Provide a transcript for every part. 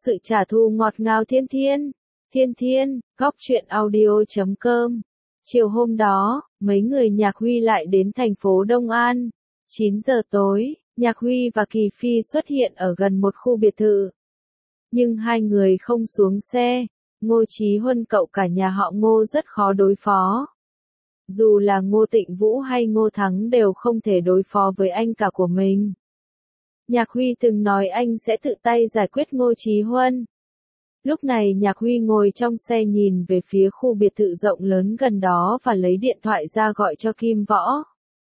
sự trả thù ngọt ngào Thiên Thiên. Thiên Thiên, góc truyện audio.com. Chiều hôm đó, mấy người Nhạc Huy lại đến thành phố Đông An. 9 giờ tối, Nhạc Huy và Kỳ Phi xuất hiện ở gần một khu biệt thự. Nhưng hai người không xuống xe. Ngô Chí Huân cậu cả nhà họ Ngô rất khó đối phó. Dù là Ngô Tịnh Vũ hay Ngô Thắng đều không thể đối phó với anh cả của mình. Nhạc Huy từng nói anh sẽ tự tay giải quyết Ngô Chí Huân. Lúc này Nhạc Huy ngồi trong xe nhìn về phía khu biệt thự rộng lớn gần đó và lấy điện thoại ra gọi cho Kim Võ.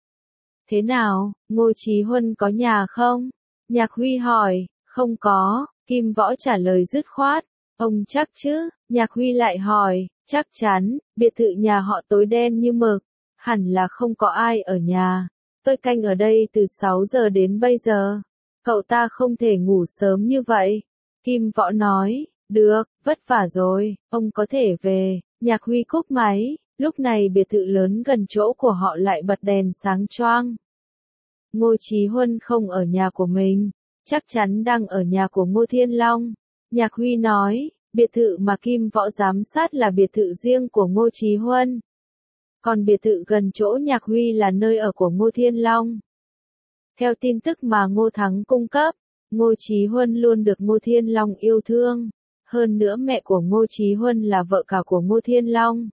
Thế nào, Ngô Chí Huân có nhà không? Nhạc Huy hỏi. Không có, Kim Võ trả lời dứt khoát. Ông chắc chứ? Nhạc Huy lại hỏi. Chắc chắn, biệt thự nhà họ tối đen như mực. Hẳn là không có ai ở nhà. Tôi canh ở đây từ 6 giờ đến bây giờ. Cậu ta không thể ngủ sớm như vậy. Kim Võ nói. Được, vất vả rồi, ông có thể về. Nhạc Huy cúp máy. Lúc này biệt thự lớn gần chỗ của họ lại bật đèn sáng choang. Ngô Chí Huân không ở nhà của mình. Chắc chắn đang ở nhà của Ngô Thiên Long. Nhạc Huy nói. Biệt thự mà Kim Võ giám sát là biệt thự riêng của Ngô Chí Huân. Còn biệt thự gần chỗ Nhạc Huy là nơi ở của Ngô Thiên Long. Theo tin tức mà Ngô Thắng cung cấp, Ngô Chí Huân luôn được Ngô Thiên Long yêu thương. Hơn nữa mẹ của Ngô Chí Huân là vợ cả của Ngô Thiên Long.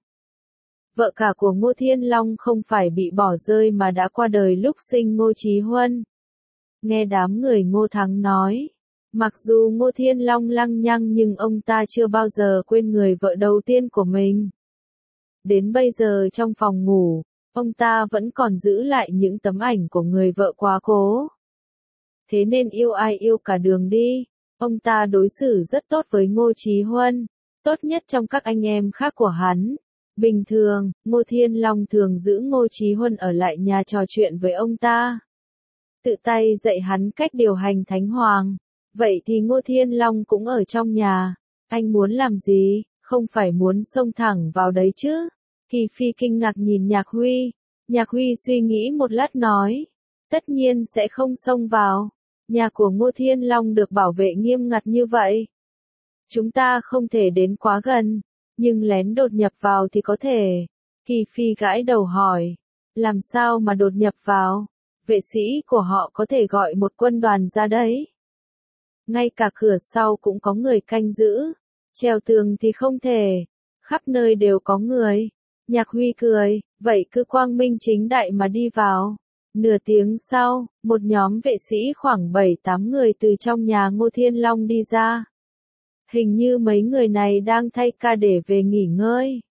Vợ cả của Ngô Thiên Long không phải bị bỏ rơi mà đã qua đời lúc sinh Ngô Chí Huân. Nghe đám người Ngô Thắng nói, mặc dù Ngô Thiên Long lăng nhăng nhưng ông ta chưa bao giờ quên người vợ đầu tiên của mình. Đến bây giờ trong phòng ngủ, ông ta vẫn còn giữ lại những tấm ảnh của người vợ quá cố. Thế nên yêu ai yêu cả đường đi. Ông ta đối xử rất tốt với Ngô Chí Huân, tốt nhất trong các anh em khác của hắn. Bình thường, Ngô Thiên Long thường giữ Ngô Chí Huân ở lại nhà trò chuyện với ông ta. Tự tay dạy hắn cách điều hành Thánh Hoàng. Vậy thì Ngô Thiên Long cũng ở trong nhà. Anh muốn làm gì, không phải muốn xông thẳng vào đấy chứ? Kỳ Phi kinh ngạc nhìn Nhạc Huy. Nhạc Huy suy nghĩ một lát nói. Tất nhiên sẽ không xông vào. Nhà của Ngô Thiên Long được bảo vệ nghiêm ngặt như vậy. Chúng ta không thể đến quá gần, nhưng lén đột nhập vào thì có thể. Kỳ Phi gãi đầu hỏi. Làm sao mà đột nhập vào? Vệ sĩ của họ có thể gọi một quân đoàn ra đấy. Ngay cả cửa sau cũng có người canh giữ. Treo tường thì không thể. Khắp nơi đều có người. Nhạc Huy cười. Vậy cứ quang minh chính đại mà đi vào. Nửa tiếng sau, một nhóm vệ sĩ khoảng 7-8 người từ trong nhà Ngô Thiên Long đi ra. Hình như mấy người này đang thay ca để về nghỉ ngơi.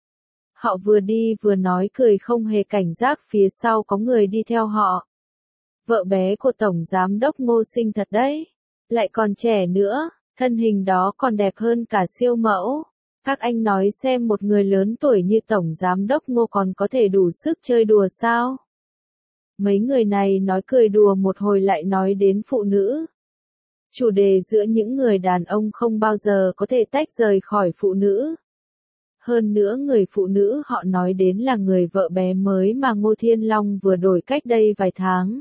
Họ vừa đi vừa nói cười không hề cảnh giác phía sau có người đi theo họ. Vợ bé của Tổng Giám đốc Ngô xinh thật đấy. Lại còn trẻ nữa, thân hình đó còn đẹp hơn cả siêu mẫu. Các anh nói xem một người lớn tuổi như Tổng Giám đốc Ngô còn có thể đủ sức chơi đùa sao? Mấy người này nói cười đùa một hồi lại nói đến phụ nữ. Chủ đề giữa những người đàn ông không bao giờ có thể tách rời khỏi phụ nữ. Hơn nữa người phụ nữ họ nói đến là người vợ bé mới mà Ngô Thiên Long vừa đổi cách đây vài tháng.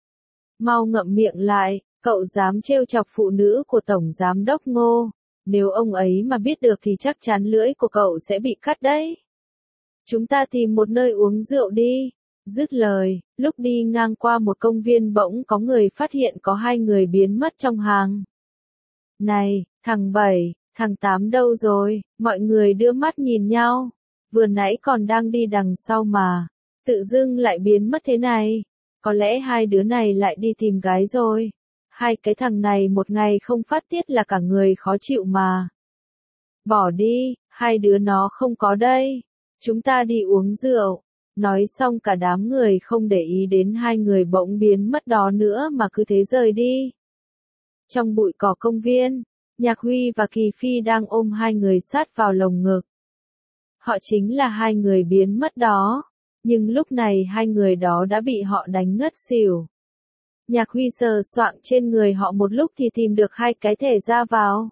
Mau ngậm miệng lại, cậu dám trêu chọc phụ nữ của Tổng Giám đốc Ngô. Nếu ông ấy mà biết được thì chắc chắn lưỡi của cậu sẽ bị cắt đấy. Chúng ta tìm một nơi uống rượu đi. Dứt lời, lúc đi ngang qua một công viên bỗng có người phát hiện có hai người biến mất trong hàng. Này, thằng 7, thằng 8 đâu rồi? Mọi người đưa mắt nhìn nhau. Vừa nãy còn đang đi đằng sau mà. Tự dưng lại biến mất thế này. Có lẽ hai đứa này lại đi tìm gái rồi. Hai cái thằng này một ngày không phát tiết là cả người khó chịu mà. Bỏ đi, hai đứa nó không có đây. Chúng ta đi uống rượu. Nói xong cả đám người không để ý đến hai người bỗng biến mất đó nữa mà cứ thế rời đi. Trong bụi cỏ công viên, Nhạc Huy và Kỳ Phi đang ôm hai người sát vào lồng ngực. Họ chính là hai người biến mất đó, nhưng lúc này hai người đó đã bị họ đánh ngất xỉu. Nhạc Huy sờ soạng trên người họ một lúc thì tìm được hai cái thẻ ra vào.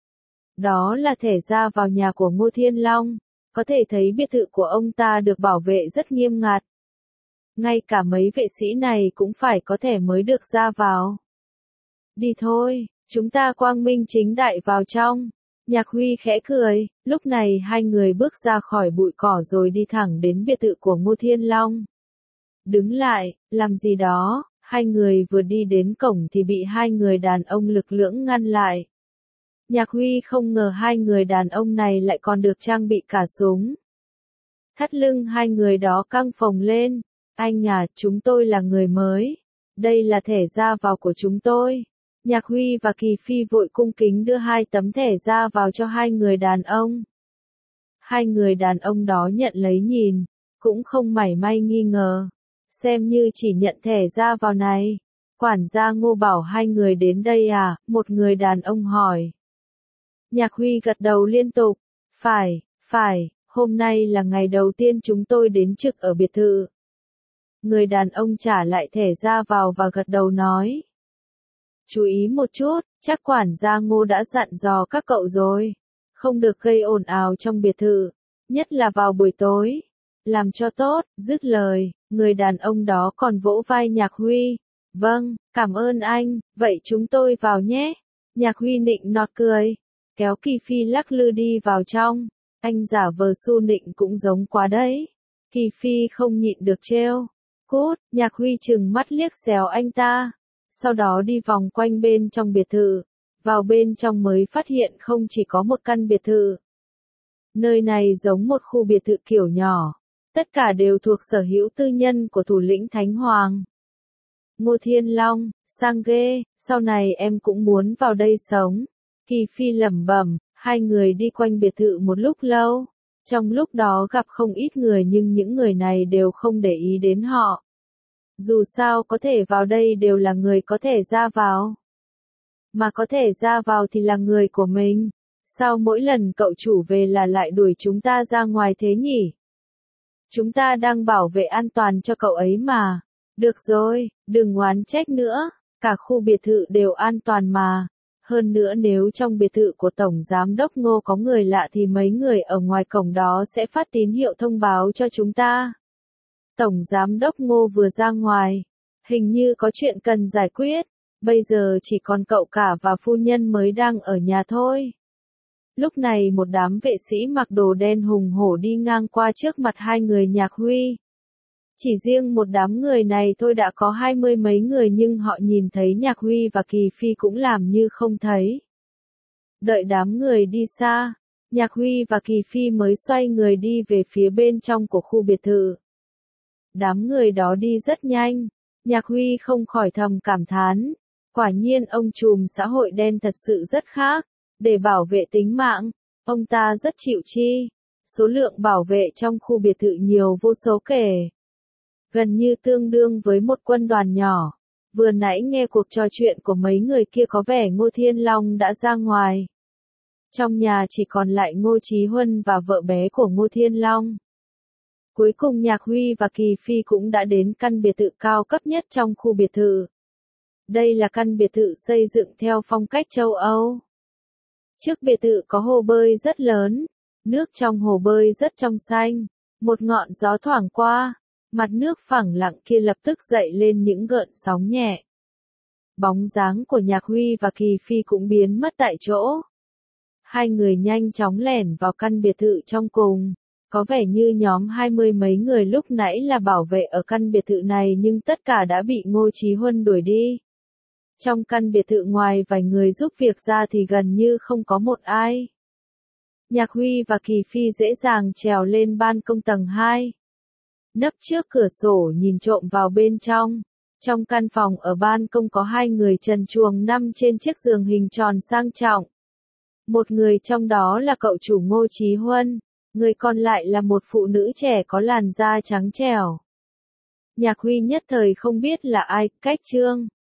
Đó là thẻ ra vào nhà của Ngô Thiên Long. Có thể thấy biệt thự của ông ta được bảo vệ rất nghiêm ngặt. Ngay cả mấy vệ sĩ này cũng phải có thẻ mới được ra vào. Đi thôi, Chúng ta quang minh chính đại vào trong. Nhạc Huy khẽ cười, lúc này hai người bước ra khỏi bụi cỏ rồi đi thẳng đến biệt thự của Ngô Thiên Long. Đứng lại, làm gì đó, hai người vừa đi đến cổng thì bị hai người đàn ông lực lưỡng ngăn lại. Nhạc Huy không ngờ hai người đàn ông này lại còn được trang bị cả súng. Thắt lưng hai người đó căng phồng lên. Anh à, chúng tôi là người mới. Đây là thẻ ra vào của chúng tôi. Nhạc Huy và Kỳ Phi vội cung kính đưa hai tấm thẻ ra vào cho hai người đàn ông. Hai người đàn ông đó nhận lấy nhìn, cũng không mảy may nghi ngờ. Xem như chỉ nhận thẻ ra vào này. Quản gia Ngô bảo hai người đến đây à, một người đàn ông hỏi. Nhạc Huy gật đầu liên tục. Phải, hôm nay là ngày đầu tiên chúng tôi đến trực ở biệt thự. Người đàn ông trả lại thẻ ra vào và gật đầu nói. Chú ý một chút, chắc quản gia Ngô đã dặn dò các cậu rồi. Không được gây ồn ào trong biệt thự, nhất là vào buổi tối. Làm cho tốt, dứt lời, người đàn ông đó còn vỗ vai Nhạc Huy. Vâng, cảm ơn anh, vậy chúng tôi vào nhé. Nhạc Huy nịnh nọt cười, kéo Kỳ Phi lắc lư đi vào trong. Anh giả vờ su nịnh cũng giống quá đấy. Kỳ Phi không nhịn được trêu. Cút, Nhạc Huy trừng mắt liếc xéo anh ta. Sau đó đi vòng quanh bên trong biệt thự. Vào bên trong mới phát hiện không chỉ có một căn biệt thự. Nơi này giống một khu biệt thự kiểu nhỏ. Tất cả đều thuộc sở hữu tư nhân của thủ lĩnh Thánh Hoàng. Ngô Thiên Long, sang ghê, sau này em cũng muốn vào đây sống. Kỳ Phi lẩm bẩm, hai người đi quanh biệt thự một lúc lâu. Trong lúc đó gặp không ít người nhưng những người này đều không để ý đến họ. Dù sao có thể vào đây đều là người có thể ra vào. Mà có thể ra vào thì là người của mình. Sao mỗi lần cậu chủ về là lại đuổi chúng ta ra ngoài thế nhỉ? Chúng ta đang bảo vệ an toàn cho cậu ấy mà. Được rồi, đừng oán trách nữa. Cả khu biệt thự đều an toàn mà. Hơn nữa nếu trong biệt thự của Tổng Giám đốc Ngô có người lạ thì mấy người ở ngoài cổng đó sẽ phát tín hiệu thông báo cho chúng ta. Tổng Giám đốc Ngô vừa ra ngoài. Hình như có chuyện cần giải quyết. Bây giờ chỉ còn cậu cả và phu nhân mới đang ở nhà thôi. Lúc này một đám vệ sĩ mặc đồ đen hùng hổ đi ngang qua trước mặt hai người Nhạc Huy. Chỉ riêng một đám người này thôi đã có 20 mấy người nhưng họ nhìn thấy Nhạc Huy và Kỳ Phi cũng làm như không thấy. Đợi đám người đi xa, Nhạc Huy và Kỳ Phi mới xoay người đi về phía bên trong của khu biệt thự. Đám người đó đi rất nhanh, Nhạc Huy không khỏi thầm cảm thán. Quả nhiên ông trùm xã hội đen thật sự rất khác. Để bảo vệ tính mạng, ông ta rất chịu chi. Số lượng bảo vệ trong khu biệt thự nhiều vô số kể. Gần như tương đương với một quân đoàn nhỏ. Vừa nãy nghe cuộc trò chuyện của mấy người kia có vẻ Ngô Thiên Long đã ra ngoài. Trong nhà chỉ còn lại Ngô Chí Huân và vợ bé của Ngô Thiên Long. Cuối cùng Nhạc Huy và Kỳ Phi cũng đã đến căn biệt thự cao cấp nhất trong khu biệt thự. Đây là căn biệt thự xây dựng theo phong cách châu Âu. Trước biệt thự có hồ bơi rất lớn, nước trong hồ bơi rất trong xanh, một ngọn gió thoảng qua, mặt nước phẳng lặng kia lập tức dậy lên những gợn sóng nhẹ. Bóng dáng của Nhạc Huy và Kỳ Phi cũng biến mất tại chỗ. Hai người nhanh chóng lẻn vào căn biệt thự trong cùng. Có vẻ như nhóm 20 mấy người lúc nãy là bảo vệ ở căn biệt thự này nhưng tất cả đã bị Ngô Chí Huân đuổi đi. Trong căn biệt thự ngoài vài người giúp việc ra thì gần như không có một ai. Nhạc Huy và Kỳ Phi dễ dàng trèo lên ban công tầng 2. Nấp trước cửa sổ nhìn trộm vào bên trong. Trong căn phòng ở ban công có hai người trần truồng nằm trên chiếc giường hình tròn sang trọng. Một người trong đó là cậu chủ Ngô Chí Huân, người còn lại là một phụ nữ trẻ có làn da trắng trẻo. Nhạc Huy nhất thời không biết là ai, cách Trương.